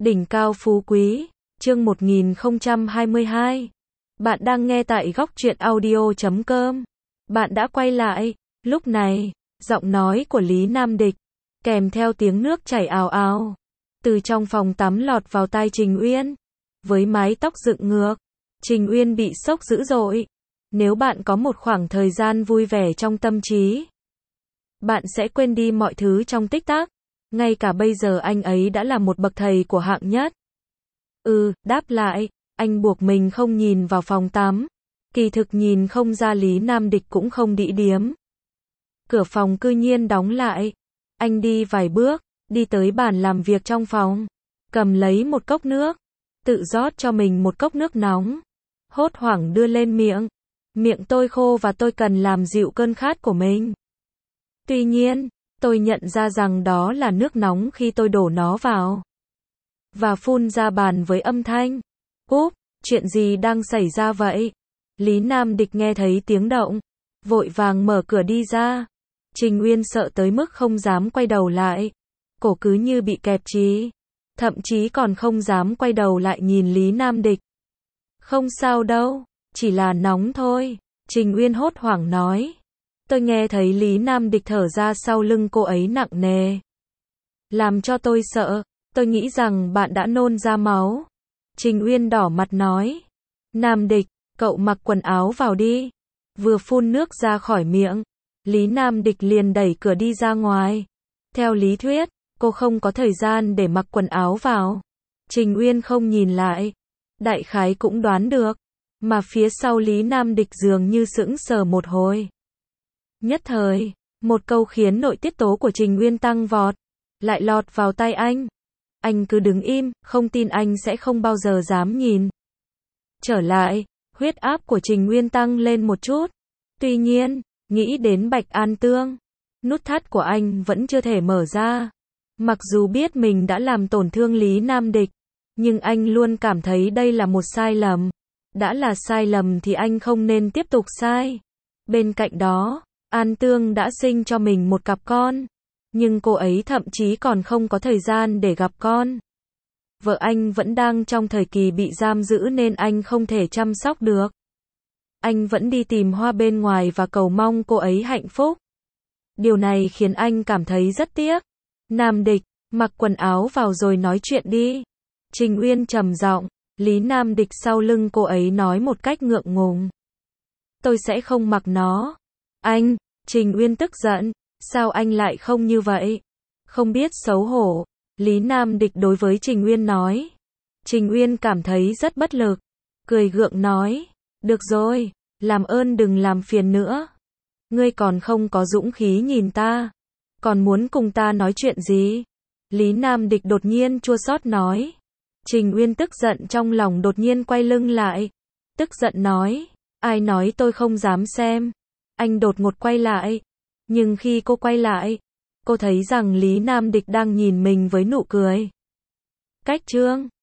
Đỉnh cao phú quý, chương 1022. Bạn đang nghe tại góc truyện audio.com. Bạn đã quay lại. Lúc này, giọng nói của Lý Nam Địch, kèm theo tiếng nước chảy ào ào, từ trong phòng tắm lọt vào tai Trình Uyên. Với mái tóc dựng ngược, Trình Uyên bị sốc dữ dội. Nếu bạn có một khoảng thời gian vui vẻ trong tâm trí, bạn sẽ quên đi mọi thứ trong tích tắc. Ngay cả bây giờ anh ấy đã là một bậc thầy của hạng nhất. Đáp lại, anh buộc mình không nhìn vào phòng tắm. Kỳ thực nhìn không ra Lý Nam Địch cũng không đĩ điếm. Cửa phòng cư nhiên đóng lại. Anh đi vài bước, đi tới bàn làm việc trong phòng, cầm lấy một cốc nước, tự rót cho mình một cốc nước nóng, hốt hoảng đưa lên miệng. Miệng tôi khô và tôi cần làm dịu cơn khát của mình. Tuy nhiên, tôi nhận ra rằng đó là nước nóng khi tôi đổ nó vào và phun ra bàn với âm thanh "Úp, chuyện gì đang xảy ra vậy?" Lý Nam Địch nghe thấy tiếng động, vội vàng mở cửa đi ra. Trình Uyên sợ tới mức không dám quay đầu lại, cổ cứ như bị kẹp chí, thậm chí còn không dám quay đầu lại nhìn Lý Nam Địch. "Không sao đâu, chỉ là nóng thôi," Trình Uyên hốt hoảng nói. Tôi nghe thấy Lý Nam Địch thở ra sau lưng cô ấy nặng nề, làm cho tôi sợ. Tôi nghĩ rằng bạn đã nôn ra máu. Trình Uyên đỏ mặt nói. Nam Địch, cậu mặc quần áo vào đi. Vừa phun nước ra khỏi miệng, Lý Nam Địch liền đẩy cửa đi ra ngoài. Theo lý thuyết, cô không có thời gian để mặc quần áo vào. Trình Uyên không nhìn lại, đại khái cũng đoán được, mà phía sau Lý Nam Địch dường như sững sờ một hồi. Nhất thời, một câu khiến nội tiết tố của Trình Uyên tăng vọt, lại lọt vào tai anh. Anh cứ đứng im, không tin anh sẽ không bao giờ dám nhìn. Trở lại, huyết áp của Trình Uyên tăng lên một chút. Tuy nhiên, nghĩ đến Bạch An Tương, nút thắt của anh vẫn chưa thể mở ra. Mặc dù biết mình đã làm tổn thương Lý Nam Địch, nhưng anh luôn cảm thấy đây là một sai lầm. Đã là sai lầm thì anh không nên tiếp tục sai. Bên cạnh đó, An Tương đã sinh cho mình một cặp con, nhưng cô ấy thậm chí còn không có thời gian để gặp con. Vợ anh vẫn đang trong thời kỳ bị giam giữ nên anh không thể chăm sóc được. Anh vẫn đi tìm Hoa bên ngoài và cầu mong cô ấy hạnh phúc. Điều này khiến anh cảm thấy rất tiếc. Nam Địch, mặc quần áo vào rồi nói chuyện đi. Trình Uyên trầm giọng. Lý Nam Địch sau lưng cô ấy nói một cách ngượng ngùng. Tôi sẽ không mặc nó. Anh, Trình Uyên tức giận. Sao anh lại không như vậy? Không biết xấu hổ. Lý Nam Địch đối với Trình Uyên nói. Trình Uyên cảm thấy rất bất lực. Cười gượng nói. Được rồi, làm ơn đừng làm phiền nữa. Ngươi còn không có dũng khí nhìn ta. Còn muốn cùng ta nói chuyện gì? Lý Nam Địch đột nhiên chua xót nói. Trình Uyên tức giận trong lòng đột nhiên quay lưng lại. Tức giận nói. Ai nói tôi không dám xem? Anh đột ngột quay lại. Nhưng khi cô quay lại, cô thấy rằng Lý Nam Địch đang nhìn mình với nụ cười. Cách chương